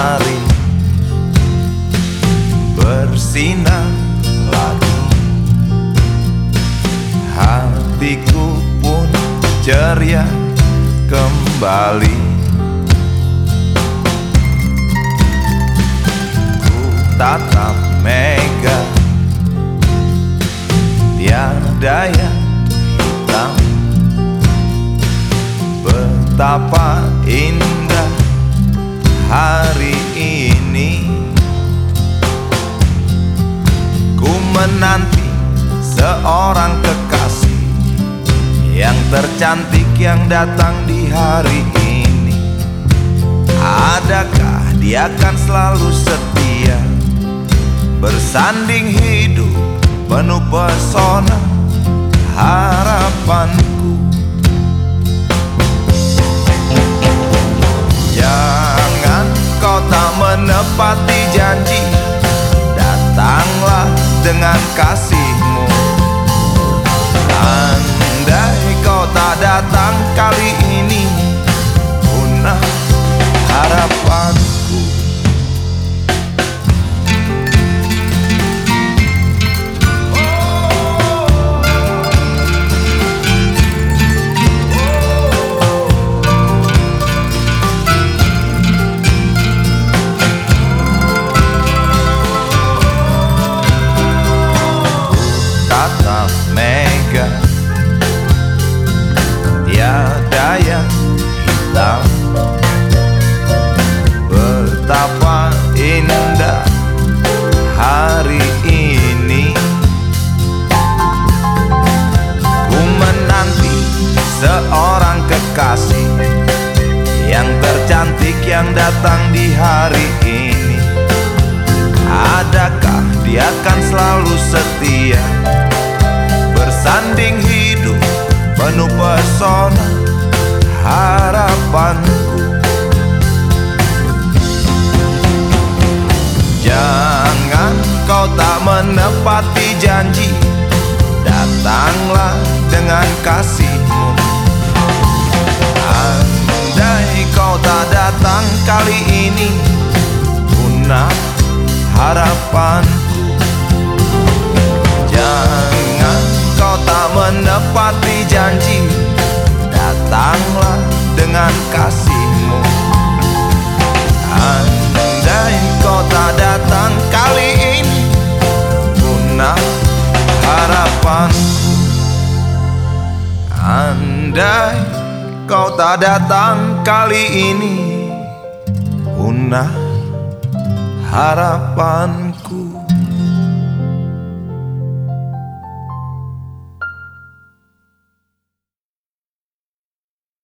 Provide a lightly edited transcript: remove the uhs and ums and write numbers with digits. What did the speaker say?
hari bersinar lagi, hatiku pun ceria kembali. Ku tatap mega, tiada yang hitam. Betapa indah hari ini. Ku menanti seorang kekasih yang tercantik yang datang di hari ini. Adakah dia akan selalu setia, bersanding hidup penuh pesona harapanku. Jangan kau tak menepati janji, datanglah dengan kasihmu. Andai kau tak datang kali ini, punah harapanku. Tatap mega, tiada yang hitam. Betapa indah hari ini. Ku menanti seorang kekasih yang tercantik yang datang di hari ini. Adakah dia akan selalu setia, bersanding hidup penuh pesona harapanku. Jangan kau tak menepati janji, datanglah dengan kasihmu. Andai kau tak datang kali ini, punah harapanku. Jangan kau tak menepati janji, datanglah dengan kasihmu. Andai kau tak datang kali ini, punah harapanku. Andai kau tak datang kali ini, punah harapanku.